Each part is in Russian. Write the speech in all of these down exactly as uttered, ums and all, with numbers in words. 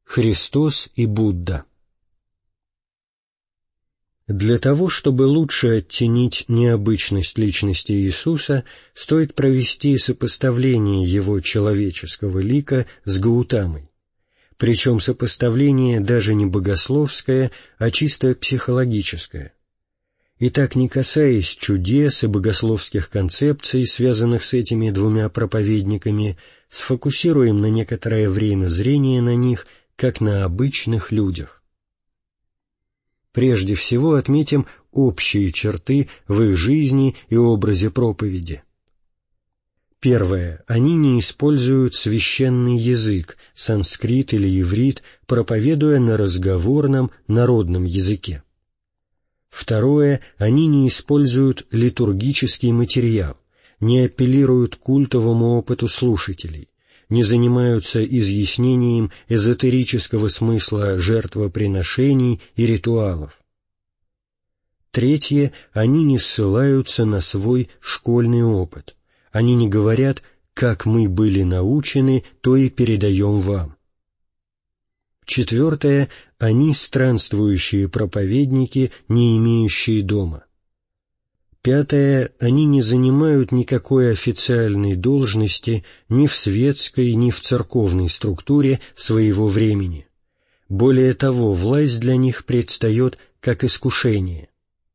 Христос и Будда. Для того, чтобы лучше оттенить необычность личности Иисуса, стоит провести сопоставление его человеческого лика с Гаутамой. Причем сопоставление даже не богословское, а чисто психологическое. Итак, не касаясь чудес и богословских концепций, связанных с этими двумя проповедниками, сфокусируем на некоторое время зрение на них, как на обычных людях. Прежде всего отметим общие черты в их жизни и образе проповеди. Первое. Они не используют священный язык, санскрит или иврит, проповедуя на разговорном, народном языке. Второе. Они не используют литургический материал, не апеллируют к культовому опыту слушателей, не занимаются изъяснением эзотерического смысла жертвоприношений и ритуалов. Третье. Они не ссылаются на свой школьный опыт. Они не говорят «как мы были научены, то и передаем вам». Четвертое. Они странствующие проповедники, не имеющие дома. Пятое. Они не занимают никакой официальной должности ни в светской, ни в церковной структуре своего времени. Более того, власть для них предстает как искушение.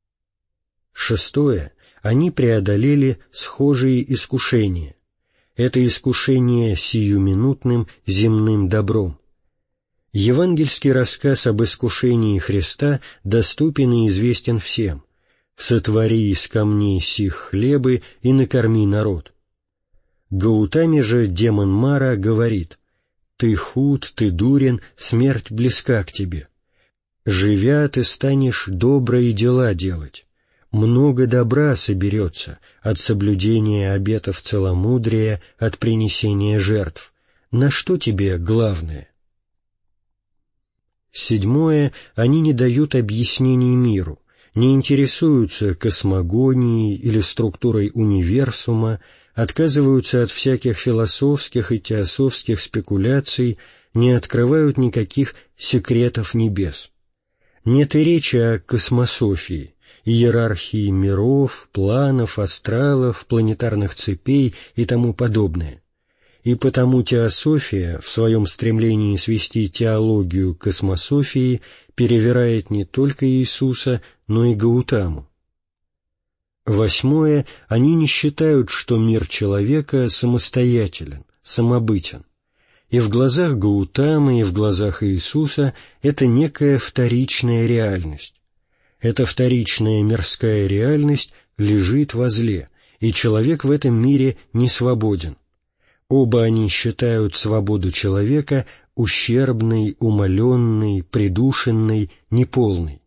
Шестое. Они преодолели схожие искушения. Это искушение сиюминутным земным добром. Евангельский рассказ об искушении Христа доступен и известен всем. «Сотвори из камней сих хлебы и накорми народ». Гаутаме же демон Мара говорит: «Ты худ, ты дурен, смерть близка к тебе. Живя, ты станешь добрые дела делать. Много добра соберется от соблюдения обетов целомудрия, от принесения жертв. На что тебе главное?» Седьмое. Они не дают объяснений миру, не интересуются космогонией или структурой универсума, отказываются от всяких философских и теософских спекуляций, не открывают никаких секретов небес. Нет и речи о космософии, иерархии миров, планов, астралов, планетарных цепей и тому подобное. И потому теософия, в своем стремлении свести теологию к космософии, перевирает не только Иисуса, но и Гаутаму. Восьмое. Они не считают, что мир человека самостоятелен, самобытен. И в глазах Гаутамы, и в глазах Иисуса это некая вторичная реальность. Эта вторичная мирская реальность лежит возле, и человек в этом мире не свободен. Оба они считают свободу человека ущербной, умаленной, придушенной, неполной.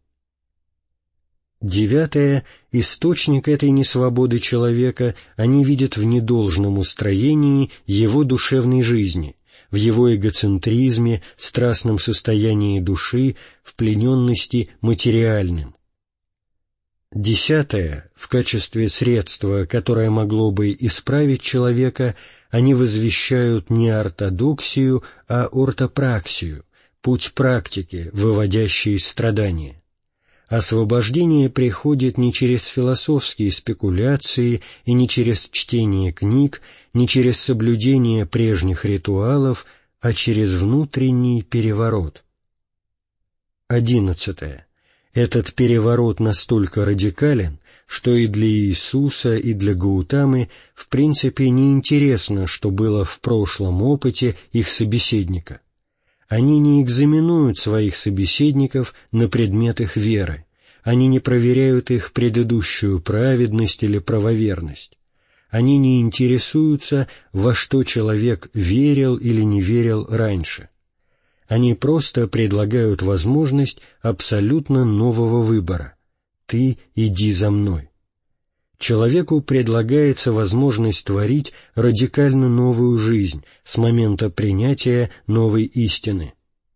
Девятое. Источник этой несвободы человека они видят в недолжном устроении его душевной жизни, в его эгоцентризме, страстном состоянии души, в плененности материальным. Десятое. В качестве средства, которое могло бы исправить человека, они возвещают не ортодоксию, а ортопраксию, путь практики, выводящий из страдания. Освобождение приходит не через философские спекуляции и не через чтение книг, не через соблюдение прежних ритуалов, а через внутренний переворот. Одиннадцатое. Этот переворот настолько радикален, что и для Иисуса, и для Гаутамы в принципе не интересно, что было в прошлом опыте их собеседника. Они не экзаменуют своих собеседников на предмет их веры, они не проверяют их предыдущую праведность или правоверность, они не интересуются, во что человек верил или не верил раньше. Они просто предлагают возможность абсолютно нового выбора. «Ты иди за мной». Человеку предлагается возможность творить радикально новую жизнь с момента принятия новой истины.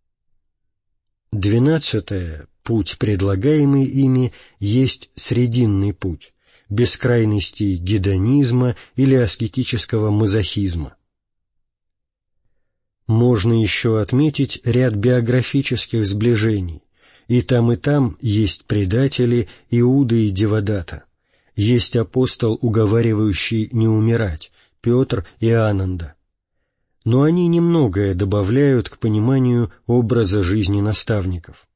Двенадцатое. Путь, предлагаемый ими, есть срединный путь, без крайностей гедонизма или аскетического мазохизма. Можно еще отметить ряд биографических сближений. И там, и там есть предатели Иуда и Девадата. Есть апостол, уговаривающий не умирать, Петр и Ананда. Но они немногое добавляют к пониманию образа жизни наставников.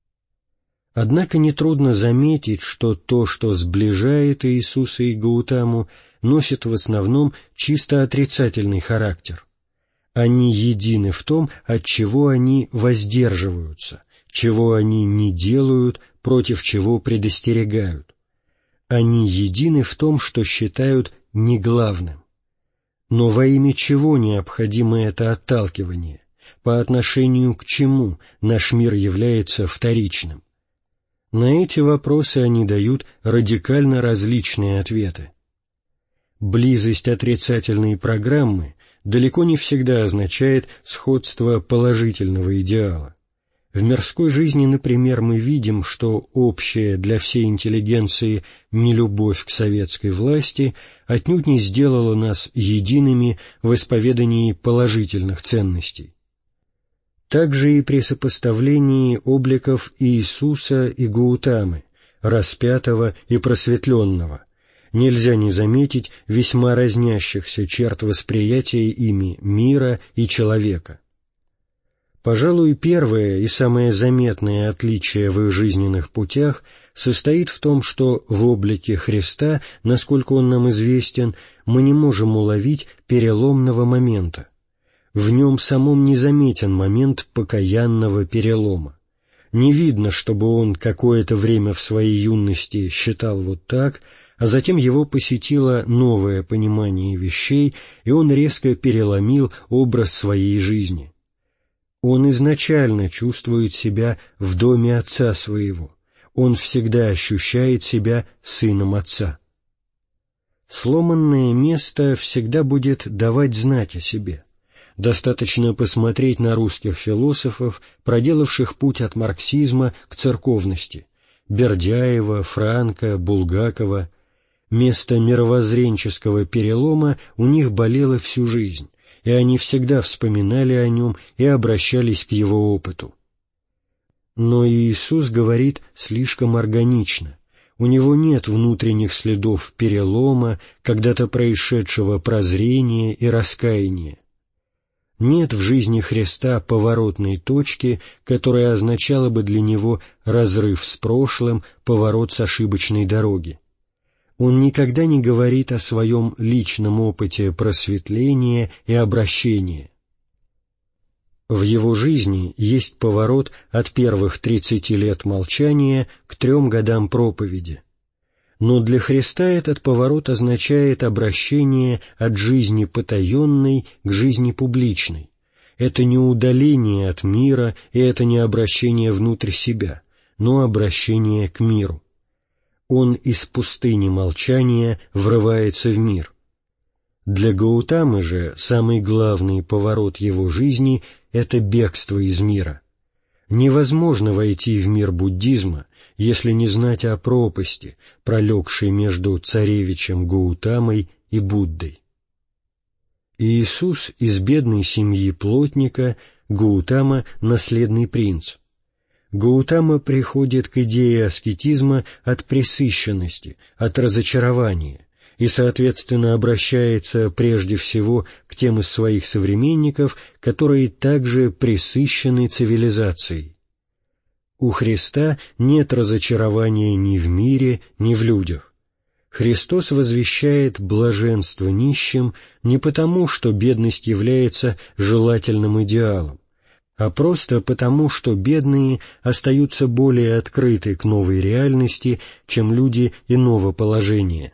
Однако нетрудно заметить, что то, что сближает Иисуса и Гаутаму, носит в основном чисто отрицательный характер. Они едины в том, от чего они воздерживаются, чего они не делают, против чего предостерегают. Они едины в том, что считают неглавным. Но во имя чего необходимо это отталкивание? По отношению к чему наш мир является вторичным? На эти вопросы они дают радикально различные ответы. Близость отрицательной программы далеко не всегда означает сходство положительного идеала. В мирской жизни, например, мы видим, что общая для всей интеллигенции нелюбовь к советской власти отнюдь не сделала нас едиными в исповедании положительных ценностей. Также и при сопоставлении обликов Иисуса и Гаутамы, распятого и просветленного, нельзя не заметить весьма разнящихся черт восприятия ими мира и человека. Пожалуй, первое и самое заметное отличие в их жизненных путях состоит в том, что в облике Христа, насколько он нам известен, мы не можем уловить переломного момента. В нем самом не заметен момент покаянного перелома. Не видно, чтобы он какое-то время в своей юности считал вот так, а затем его посетило новое понимание вещей, и он резко переломил образ своей жизни. Он изначально чувствует себя в доме отца своего, он всегда ощущает себя сыном отца. Сломанное место всегда будет давать знать о себе. Достаточно посмотреть на русских философов, проделавших путь от марксизма к церковности, Бердяева, Франка, Булгакова. Место мировоззренческого перелома у них болело всю жизнь, и они всегда вспоминали о нем и обращались к его опыту. Но Иисус говорит слишком органично. У него нет внутренних следов перелома, когда-то происшедшего прозрения и раскаяния. Нет в жизни Христа поворотной точки, которая означала бы для него разрыв с прошлым, поворот с ошибочной дороги. Он никогда не говорит о своем личном опыте просветления и обращения. В его жизни есть поворот от первых тридцати лет молчания к трем годам проповеди. Но для Христа этот поворот означает обращение от жизни потаенной к жизни публичной. Это не удаление от мира, и это не обращение внутрь себя, но обращение к миру. Он из пустыни молчания врывается в мир. Для Гаутамы же самый главный поворот его жизни — это бегство из мира. Невозможно войти в мир буддизма, если не знать о пропасти, пролегшей между царевичем Гаутамой и Буддой. Иисус из бедной семьи плотника, Гаутама — наследный принц. Гаутама приходит к идее аскетизма от пресыщенности, от разочарования, и, соответственно, обращается прежде всего к тем из своих современников, которые также пресыщены цивилизацией. У Христа нет разочарования ни в мире, ни в людях. Христос возвещает блаженство нищим не потому, что бедность является желательным идеалом, а просто потому, что бедные остаются более открыты к новой реальности, чем люди иного положения.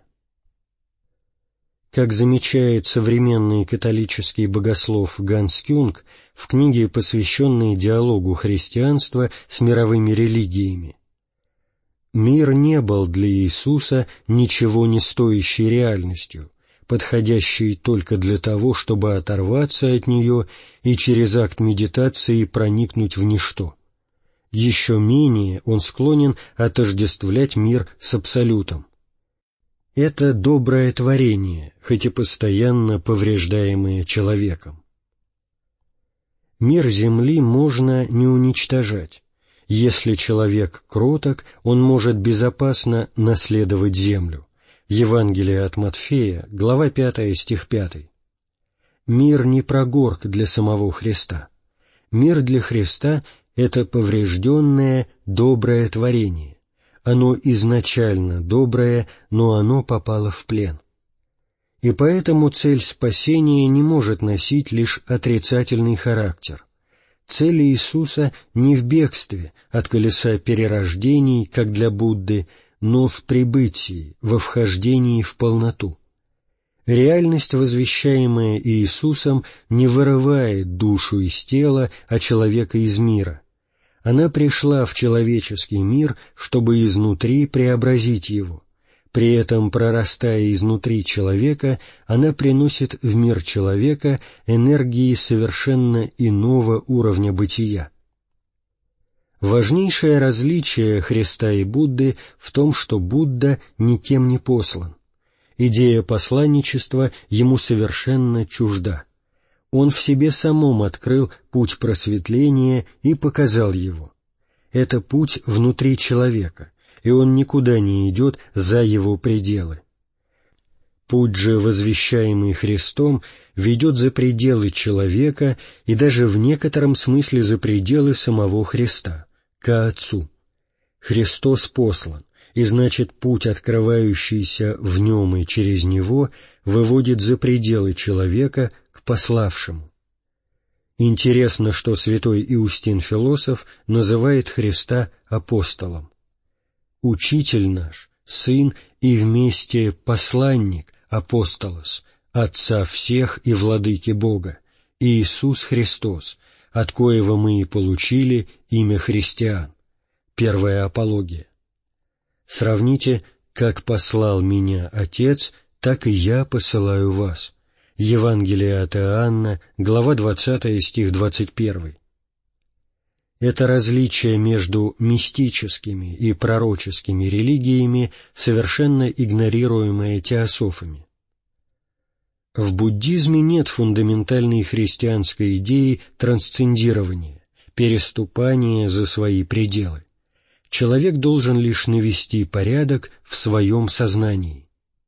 Как замечает современный католический богослов Ганс Кюнг в книге, посвященной диалогу христианства с мировыми религиями, мир не был для Иисуса ничего не стоящей реальностью, подходящей только для того, чтобы оторваться от нее и через акт медитации проникнуть в ничто. Еще менее он склонен отождествлять мир с абсолютом. Это доброе творение, хоть и постоянно повреждаемое человеком. Мир земли можно не уничтожать. Если человек кроток, он может безопасно наследовать землю. Евангелие от Матфея, глава пятая, стих пятый. Мир не прогорк для самого Христа. Мир для Христа — это поврежденное, доброе творение. Оно изначально доброе, но оно попало в плен. И поэтому цель спасения не может носить лишь отрицательный характер. Цель Иисуса не в бегстве от колеса перерождений, как для Будды, но в прибытии, во вхождении в полноту. Реальность, возвещаемая Иисусом, не вырывает душу из тела, а человека из мира. Она пришла в человеческий мир, чтобы изнутри преобразить его. При этом, прорастая изнутри человека, она приносит в мир человека энергии совершенно иного уровня бытия. Важнейшее различие Христа и Будды в том, что Будда никем не послан. Идея посланничества ему совершенно чужда. Он в себе самом открыл путь просветления и показал его. Это путь внутри человека, и он никуда не идет за его пределы. Путь же, возвещаемый Христом, ведет за пределы человека и даже в некотором смысле за пределы самого Христа, ко Отцу. Христос послан, и значит путь, открывающийся в нем и через него, выводит за пределы человека к пославшему. Интересно, что святой Иустин Философ называет Христа апостолом. Учитель наш, Сын и вместе посланник, апостолос, Отца всех и Владыки Бога, Иисус Христос, от коего мы и получили имя христиан. Первая апология. Сравните: «Как послал меня Отец, так и я посылаю вас». Евангелие от Иоанна, глава двадцатая, стих двадцать первый. Это различие между мистическими и пророческими религиями совершенно игнорируемое теософами. В буддизме нет фундаментальной христианской идеи трансцендирования, переступания за свои пределы. Человек должен лишь навести порядок в своем сознании.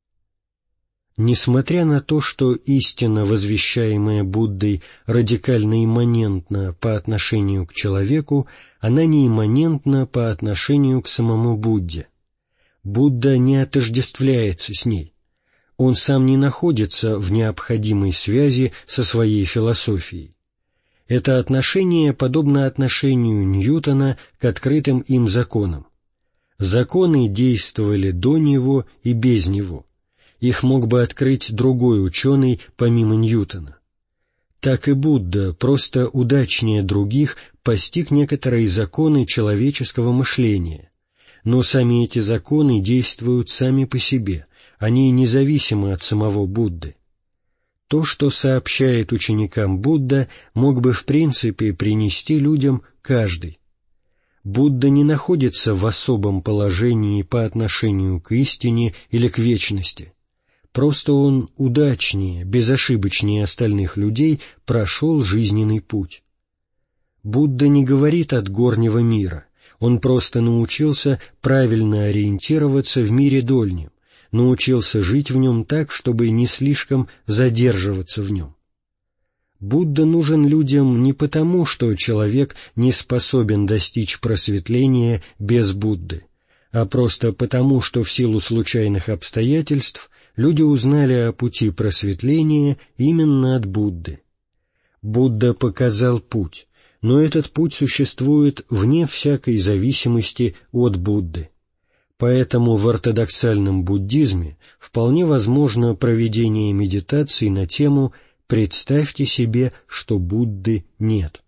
Несмотря на то, что истина, возвещаемая Буддой, радикально имманентна по отношению к человеку, она не имманентна по отношению к самому Будде. Будда не отождествляется с ней. Он сам не находится в необходимой связи со своей философией. Это отношение подобно отношению Ньютона к открытым им законам. Законы действовали до него и без него. Их мог бы открыть другой ученый помимо Ньютона. Так и Будда просто удачнее других постиг некоторые законы человеческого мышления, но сами эти законы действуют сами по себе, они независимы от самого Будды. То, что сообщает ученикам Будда, мог бы в принципе принести людям каждый. Будда не находится в особом положении по отношению к истине или к вечности. Просто он удачнее, безошибочнее остальных людей прошел жизненный путь. Будда не говорит от горнего мира, он просто научился правильно ориентироваться в мире дольнем, научился жить в нем так, чтобы не слишком задерживаться в нем. Будда нужен людям не потому, что человек не способен достичь просветления без Будды, а просто потому, что в силу случайных обстоятельств люди узнали о пути просветления именно от Будды. Будда показал путь, но этот путь существует вне всякой зависимости от Будды. Поэтому в ортодоксальном буддизме вполне возможно проведение медитации на тему «Представьте себе, что Будды нет».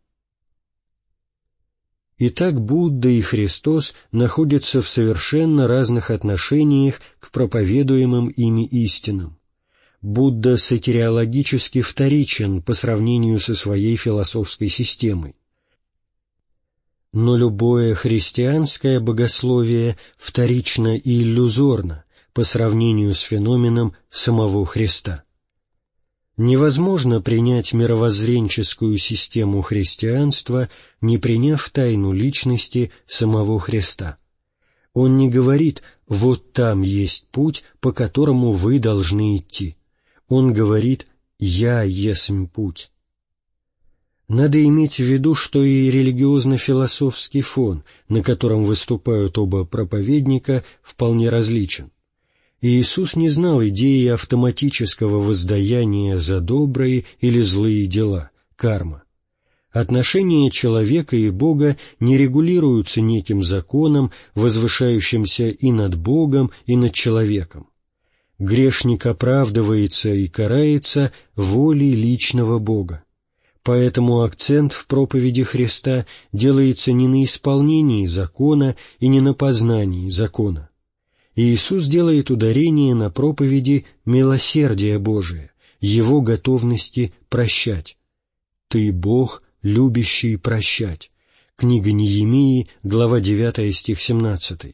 Итак, Будда и Христос находятся в совершенно разных отношениях к проповедуемым ими истинам. Будда сатериологически вторичен по сравнению со своей философской системой. Но любое христианское богословие вторично и иллюзорно по сравнению с феноменом самого Христа. Невозможно принять мировоззренческую систему христианства, не приняв тайну личности самого Христа. Он не говорит «вот там есть путь, по которому вы должны идти». Он говорит «я есмь путь». Надо иметь в виду, что и религиозно-философский фон, на котором выступают оба проповедника, вполне различен. Иисус не знал идеи автоматического воздаяния за добрые или злые дела, карма. Отношения человека и Бога не регулируются неким законом, возвышающимся и над Богом, и над человеком. Грешник оправдывается и карается волей личного Бога. Поэтому акцент в проповеди Христа делается не на исполнении закона и не на познании закона. Иисус делает ударение на проповеди милосердия Божия, Его готовности прощать. «Ты Бог, любящий прощать». Книга Неемии, глава девятая, стих семнадцатый.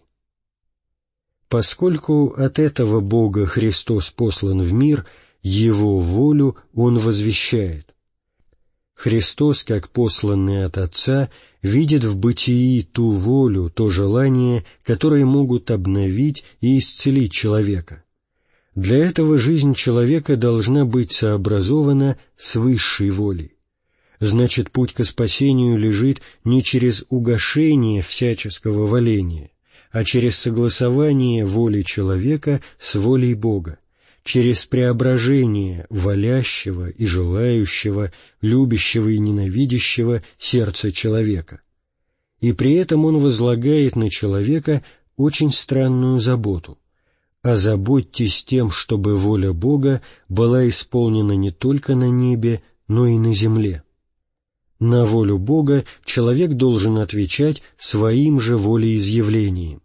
Поскольку от этого Бога Христос послан в мир, Его волю Он возвещает. Христос, как посланный от Отца, видит в бытии ту волю, то желание, которые могут обновить и исцелить человека. Для этого жизнь человека должна быть сообразована с высшей волей. Значит, путь к спасению лежит не через угошение всяческого воления, а через согласование воли человека с волей Бога, через преображение волящего и желающего, любящего и ненавидящего сердца человека. И при этом он возлагает на человека очень странную заботу. «Озаботьтесь тем, чтобы воля Бога была исполнена не только на небе, но и на земле». На волю Бога человек должен отвечать своим же волеизъявлением.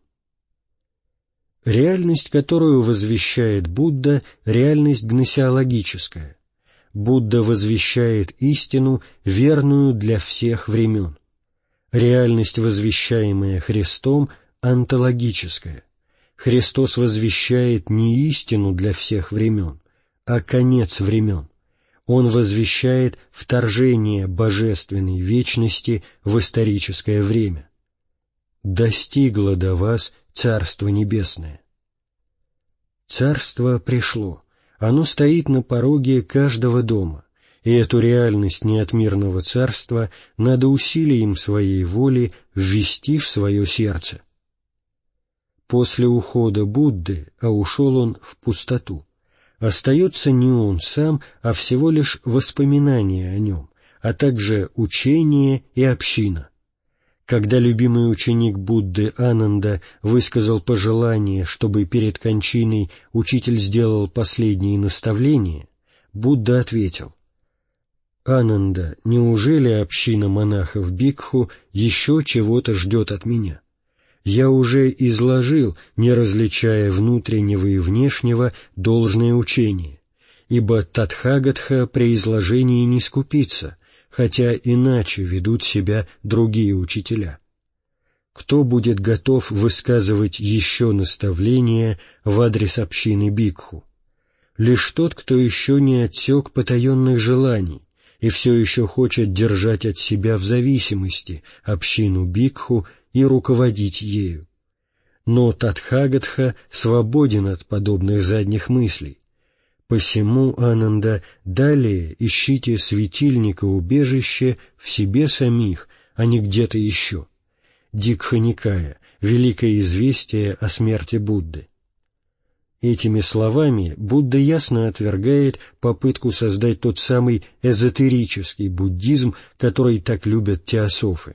Реальность, которую возвещает Будда, — реальность гносеологическая. Будда возвещает истину, верную для всех времен. Реальность, возвещаемая Христом, — онтологическая. Христос возвещает не истину для всех времен, а конец времен. Он возвещает вторжение божественной вечности в историческое время. «Достигло до вас Царство Небесное». Царство пришло, оно стоит на пороге каждого дома, и эту реальность неотмирного царства надо усилием своей воли ввести в свое сердце. После ухода Будды, а ушел он в пустоту, остается не он сам, а всего лишь воспоминание о нем, а также учение и община. Когда любимый ученик Будды Ананда высказал пожелание, чтобы перед кончиной учитель сделал последние наставления, Будда ответил: «Ананда, неужели община монахов-бикху еще чего-то ждет от меня? Я уже изложил, не различая внутреннего и внешнего, должное учение, ибо Татхагатха при изложении не скупится, хотя иначе ведут себя другие учителя. Кто будет готов высказывать еще наставления в адрес общины бикху? Лишь тот, кто еще не отсек потаенных желаний и все еще хочет держать от себя в зависимости общину бикху и руководить ею. Но Татхагатха свободен от подобных задних мыслей. Посему, Ананда, далее ищите светильника-убежище в себе самих, а не где-то еще». Дикха-никая, великое известие о смерти Будды. Этими словами Будда ясно отвергает попытку создать тот самый эзотерический буддизм, который так любят теософы.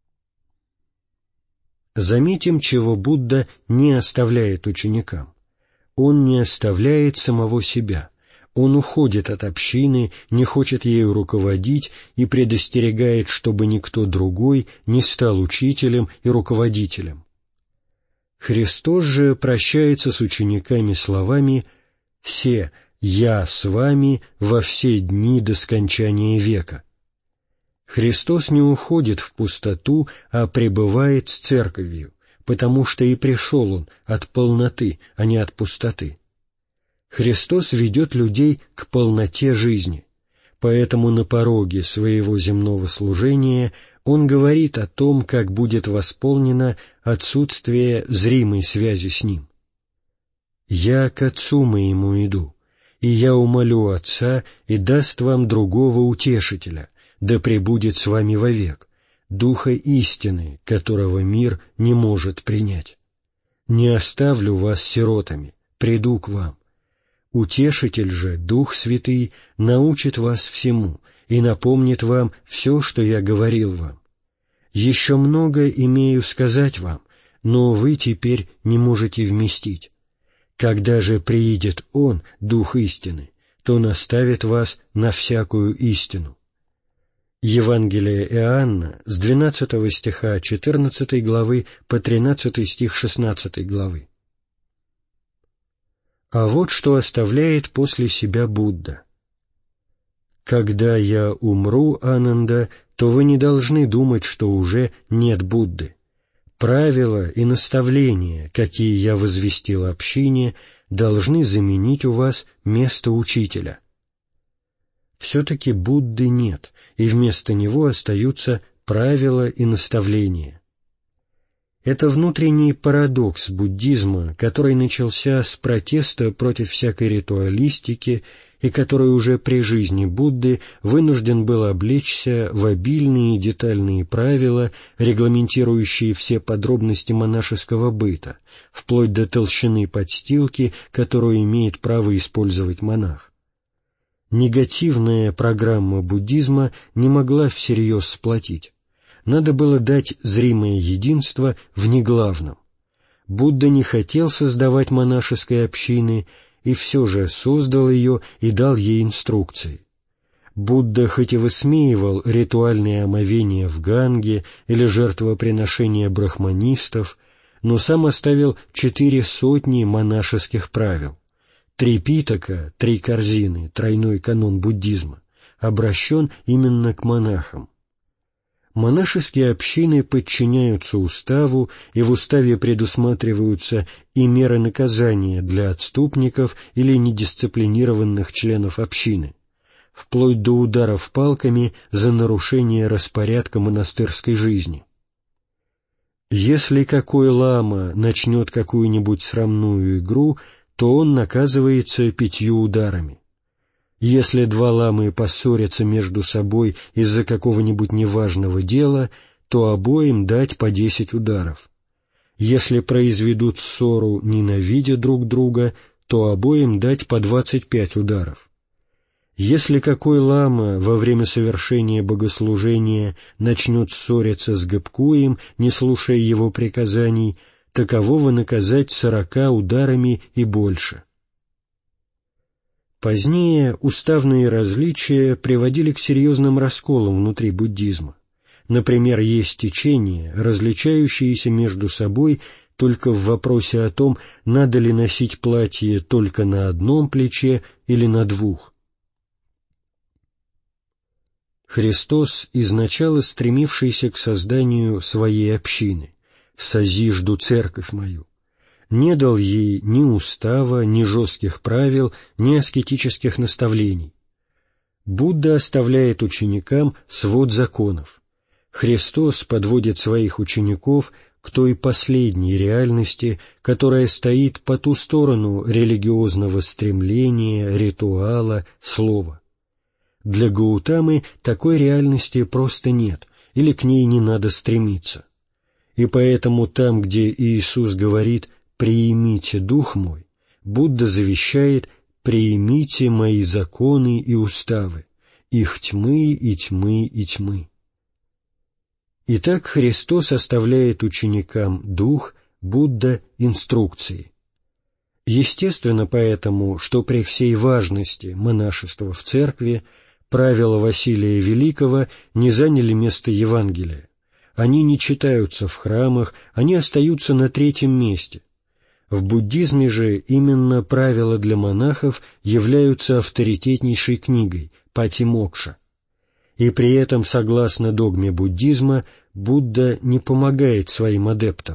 Заметим, чего Будда не оставляет ученикам. Он не оставляет самого себя. Он уходит от общины, не хочет ею руководить и предостерегает, чтобы никто другой не стал учителем и руководителем. Христос же прощается с учениками словами «Все, я с вами во все дни до скончания века». Христос не уходит в пустоту, а пребывает с Церковью, потому что и пришел Он от полноты, а не от пустоты. Христос ведет людей к полноте жизни, поэтому на пороге своего земного служения Он говорит о том, как будет восполнено отсутствие зримой связи с Ним. «Я к Отцу моему иду, и я умолю Отца, и даст вам другого утешителя, да пребудет с вами вовек, Духа истины, которого мир не может принять. Не оставлю вас сиротами, приду к вам. Утешитель же, Дух Святый, научит вас всему и напомнит вам все, что я говорил вам. Еще много имею сказать вам, но вы теперь не можете вместить. Когда же приидет Он, Дух истины, то наставит вас на всякую истину». Евангелие Иоанна с двенадцатого стиха четырнадцатой главы по тринадцатый стих шестнадцатой главы. А вот что оставляет после себя Будда. «Когда я умру, Ананда, то вы не должны думать, что уже нет Будды. Правила и наставления, какие я возвестил общине, должны заменить у вас место учителя». Все-таки Будды нет, и вместо него остаются правила и наставления. Это внутренний парадокс буддизма, который начался с протеста против всякой ритуалистики и который уже при жизни Будды вынужден был облечься в обильные детальные правила, регламентирующие все подробности монашеского быта, вплоть до толщины подстилки, которую имеет право использовать монах. Негативная программа буддизма не могла всерьез сплотить. Надо было дать зримое единство в неглавном. Будда не хотел создавать монашеской общины, и все же создал ее и дал ей инструкции. Будда хоть и высмеивал ритуальные омовения в Ганге или жертвоприношения брахманистов, но сам оставил четыре сотни монашеских правил. Три питака, три корзины, тройной канон буддизма, обращен именно к монахам. Монашеские общины подчиняются уставу, и в уставе предусматриваются и меры наказания для отступников или недисциплинированных членов общины, вплоть до ударов палками за нарушение распорядка монастырской жизни. Если какой лама начнет какую-нибудь срамную игру, то он наказывается пятью ударами. Если два ламы поссорятся между собой из-за какого-нибудь неважного дела, то обоим дать по десять ударов. Если произведут ссору, ненавидя друг друга, то обоим дать по двадцать пять ударов. Если какой лама во время совершения богослужения начнет ссориться с гопкуем, не слушая его приказаний, такового наказать сорока ударами и больше. Позднее уставные различия приводили к серьезным расколам внутри буддизма. Например, есть течения, различающиеся между собой только в вопросе о том, надо ли носить платье только на одном плече или на двух. Христос, изначало стремившийся к созданию своей общины, «Созижду церковь мою», не дал ей ни устава, ни жестких правил, ни аскетических наставлений. Будда оставляет ученикам свод законов. Христос подводит своих учеников к той последней реальности, которая стоит по ту сторону религиозного стремления, ритуала, слова. Для Гаутамы такой реальности просто нет, или к ней не надо стремиться. И поэтому там, где Иисус говорит «приимите Дух мой», Будда завещает «приимите мои законы и уставы, их тьмы и тьмы и тьмы». Итак, Христос оставляет ученикам Дух, Будда — инструкции. Естественно поэтому, что при всей важности монашества в церкви правила Василия Великого не заняли место Евангелия. Они не читаются в храмах, они остаются на третьем месте. В буддизме же именно правила для монахов являются авторитетнейшей книгой Пати-мокша. И при этом, согласно догме буддизма, Будда не помогает своим адептам,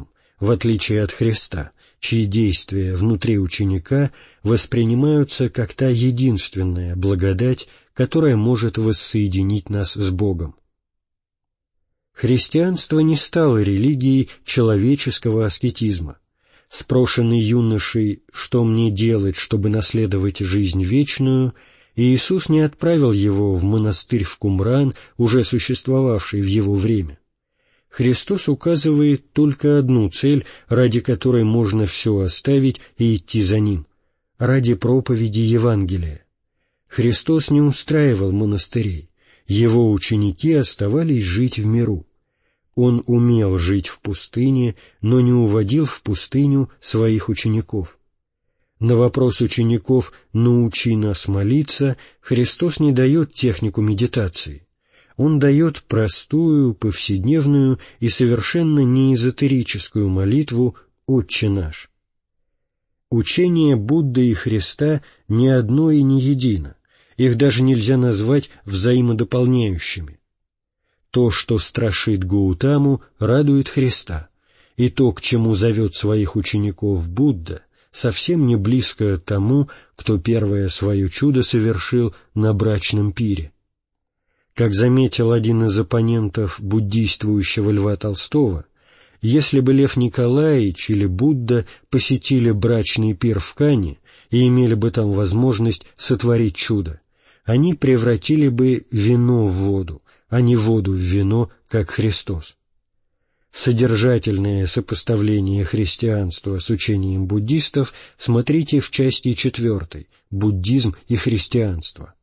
в отличие от Христа, чьи действия внутри ученика воспринимаются как та единственная благодать, которая может воссоединить нас с Богом. Христианство не стало религией человеческого аскетизма. Спрошенный юношей «что мне делать, чтобы наследовать жизнь вечную», Иисус не отправил его в монастырь в Кумран, уже существовавший в его время. Христос указывает только одну цель, ради которой можно все оставить и идти за Ним — ради проповеди Евангелия. Христос не устраивал монастырей, Его ученики оставались жить в миру. Он умел жить в пустыне, но не уводил в пустыню своих учеников. На вопрос учеников «научи нас молиться» Христос не дает технику медитации. Он дает простую, повседневную и совершенно не эзотерическую молитву «Отче наш». Учение Будды и Христа не одно и не едино, их даже нельзя назвать взаимодополняющими. То, что страшит Гаутаму, радует Христа, и то, к чему зовет своих учеников Будда, совсем не близко тому, кто первое свое чудо совершил на брачном пире. Как заметил один из оппонентов буддийствующего Льва Толстого, если бы Лев Николаевич или Будда посетили брачный пир в Кане и имели бы там возможность сотворить чудо, они превратили бы вино в воду, а не воду в вино, как Христос. Содержательное сопоставление христианства с учением буддистов смотрите в части четвертой «Буддизм и христианство».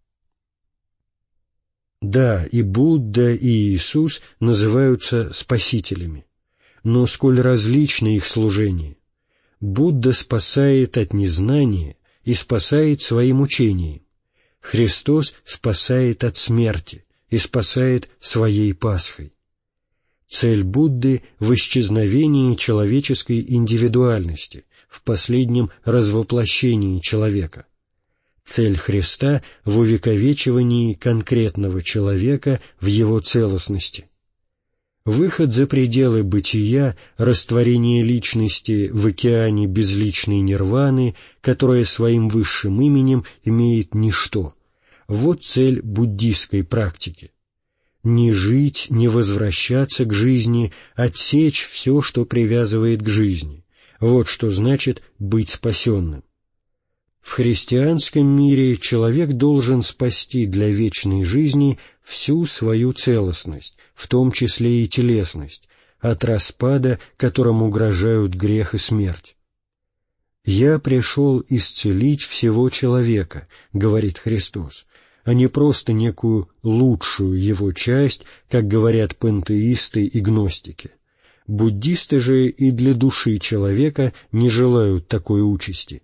Да, и Будда, и Иисус называются спасителями, но сколь различны их служения. Будда спасает от незнания и спасает своим учением. Христос спасает от смерти и спасает своей Пасхой. Цель Будды в исчезновении человеческой индивидуальности, в последнем развоплощении человека. Цель Христа в увековечивании конкретного человека в его целостности. Выход за пределы бытия, растворение личности в океане безличной нирваны, которая своим высшим именем имеет ничто. Вот цель буддийской практики. Не жить, не возвращаться к жизни, отсечь все, что привязывает к жизни. Вот что значит быть спасенным. В христианском мире человек должен спасти для вечной жизни всю свою целостность, в том числе и телесность, от распада, которым угрожают грех и смерть. «Я пришел исцелить всего человека», — говорит Христос, а не просто некую лучшую его часть, как говорят пантеисты и гностики. Буддисты же и для души человека не желают такой участи.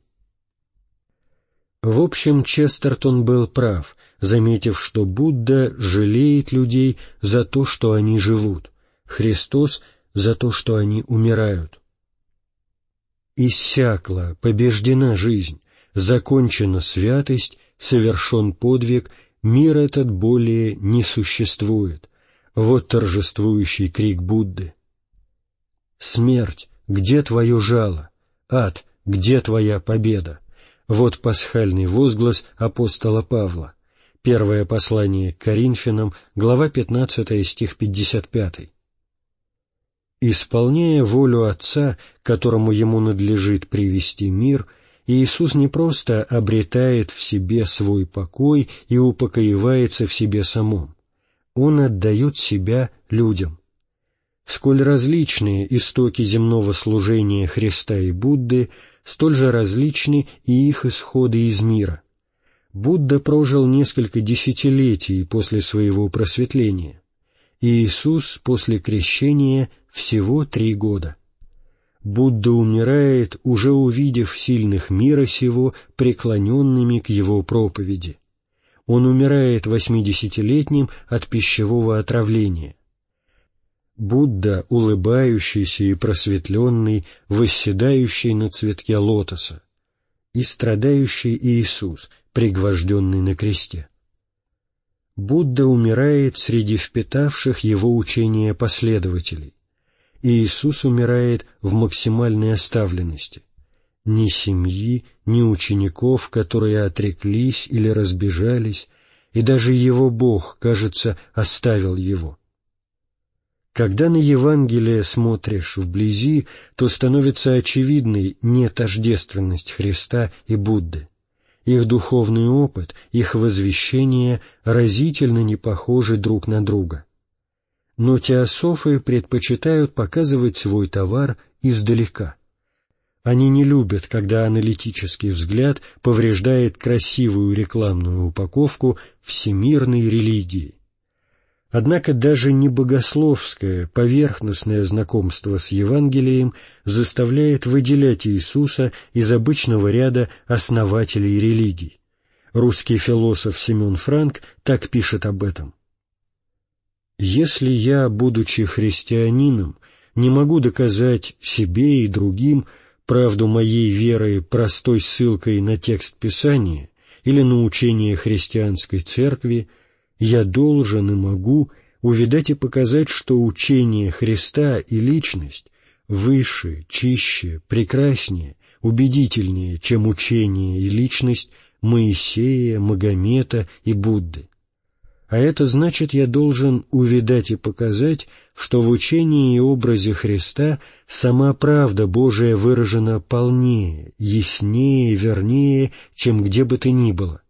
В общем, Честертон был прав, заметив, что Будда жалеет людей за то, что они живут, Христос — за то, что они умирают. Иссякла, побеждена жизнь, закончена святость, совершен подвиг, мир этот более не существует. Вот торжествующий крик Будды. Смерть, где твое жало? Ад, где твоя победа? Вот пасхальный возглас апостола Павла. Первое послание к Коринфянам, глава пятнадцатая, стих пятьдесят пятый. Исполняя волю Отца, которому ему надлежит привести мир, Иисус не просто обретает в себе свой покой и упокоивается в себе самом. Он отдает себя людям. Сколь различные истоки земного служения Христа и Будды, столь же различны и их исходы из мира. Будда прожил несколько десятилетий после своего просветления. Иисус после крещения всего три года. Будда умирает, уже увидев сильных мира сего, преклоненными к его проповеди. Он умирает восьмидесятилетним от пищевого отравления. Будда, улыбающийся и просветленный, восседающий на цветке лотоса, и страдающий Иисус, пригвожденный на кресте. Будда умирает среди впитавших его учение последователей. и Иисус умирает в максимальной оставленности. Ни семьи, ни учеников, которые отреклись или разбежались, и даже его Бог, кажется, оставил его. Когда на Евангелие смотришь вблизи, то становится очевидной нетождественность Христа и Будды. Их духовный опыт, их возвещение разительно не похожи друг на друга. Но теософы предпочитают показывать свой товар издалека. Они не любят, когда аналитический взгляд повреждает красивую рекламную упаковку всемирной религии. Однако даже не богословское, поверхностное знакомство с Евангелием заставляет выделять Иисуса из обычного ряда основателей религий. Русский философ Семен Франк так пишет об этом. «Если я, будучи христианином, не могу доказать себе и другим правду моей веры простой ссылкой на текст Писания или на учение христианской церкви, я должен и могу увидать и показать, что учение Христа и личность выше, чище, прекраснее, убедительнее, чем учение и личность Моисея, Магомета и Будды. А это значит, я должен увидать и показать, что в учении и образе Христа сама правда Божия выражена полнее, яснее, вернее, чем где бы то ни было.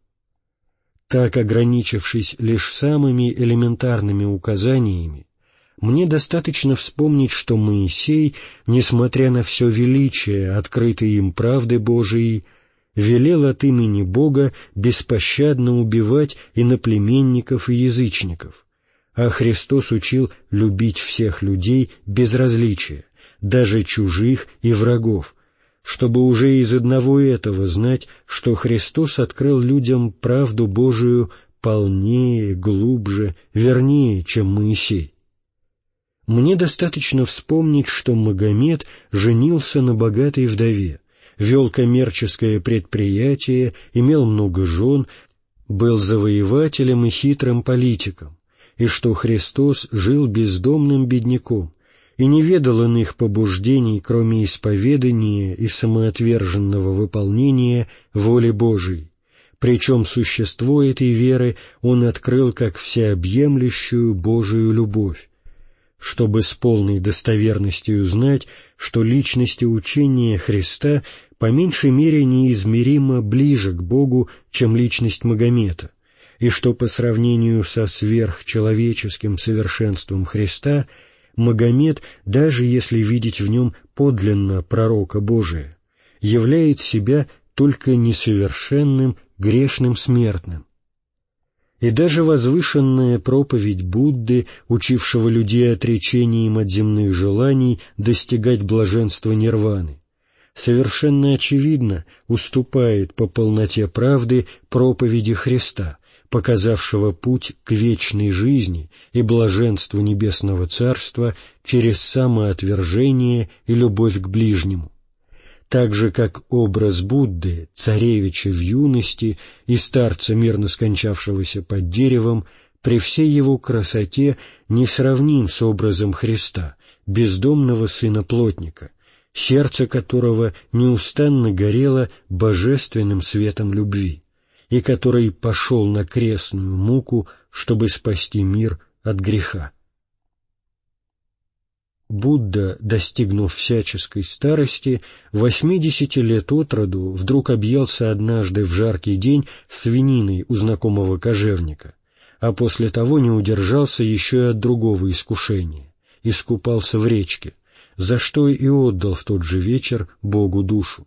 Так, ограничившись лишь самыми элементарными указаниями, мне достаточно вспомнить, что Моисей, несмотря на все величие открытой им правды Божией, велел от имени Бога беспощадно убивать иноплеменников и язычников, а Христос учил любить всех людей без различия, даже чужих и врагов, чтобы уже из одного этого знать, что Христос открыл людям правду Божию полнее, глубже, вернее, чем Моисей. Мне достаточно вспомнить, что Магомет женился на богатой вдове, вел коммерческое предприятие, имел много жен, был завоевателем и хитрым политиком, и что Христос жил бездомным бедняком, и не ведал иных побуждений, кроме исповедания и самоотверженного выполнения воли Божией, причем существо этой веры он открыл как всеобъемлющую Божию любовь, чтобы с полной достоверностью узнать, что личность и учение Христа по меньшей мере неизмеримо ближе к Богу, чем личность Магомета, и что по сравнению со сверхчеловеческим совершенством Христа Магомет, даже если видеть в нем подлинно пророка Божия, являет себя только несовершенным, грешным смертным. И даже возвышенная проповедь Будды, учившего людей отречением от земных желаний достигать блаженства нирваны, совершенно очевидно уступает по полноте правды проповеди Христа, показавшего путь к вечной жизни и блаженству Небесного Царства через самоотвержение и любовь к ближнему, так же, как образ Будды, царевича в юности и старца, мирно скончавшегося под деревом, при всей его красоте не сравним с образом Христа, бездомного сына плотника, сердце которого неустанно горело божественным светом любви, и который пошел на крестную муку, чтобы спасти мир от греха. Будда, достигнув всяческой старости, восьмидесяти лет от роду вдруг объелся однажды в жаркий день свининой у знакомого кожевника, а после того не удержался еще и от другого искушения, искупался в речке, за что и отдал в тот же вечер Богу душу.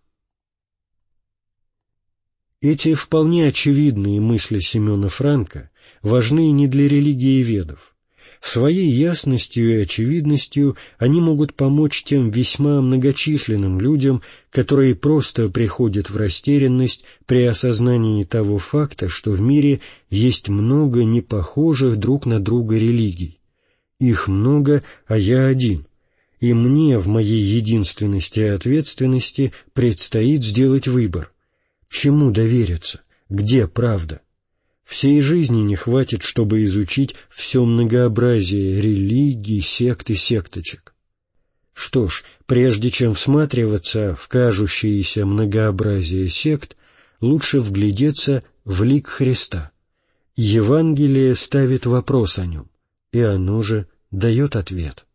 Эти вполне очевидные мысли Семена Франка важны не для религии ведов. Своей ясностью и очевидностью они могут помочь тем весьма многочисленным людям, которые просто приходят в растерянность при осознании того факта, что в мире есть много непохожих друг на друга религий. Их много, а я один, и мне в моей единственности и ответственности предстоит сделать выбор. Чему довериться? Где правда? Всей жизни не хватит, чтобы изучить все многообразие религий, сект и секточек. Что ж, прежде чем всматриваться в кажущееся многообразие сект, лучше вглядеться в лик Христа. Евангелие ставит вопрос о нем, и оно же дает ответ.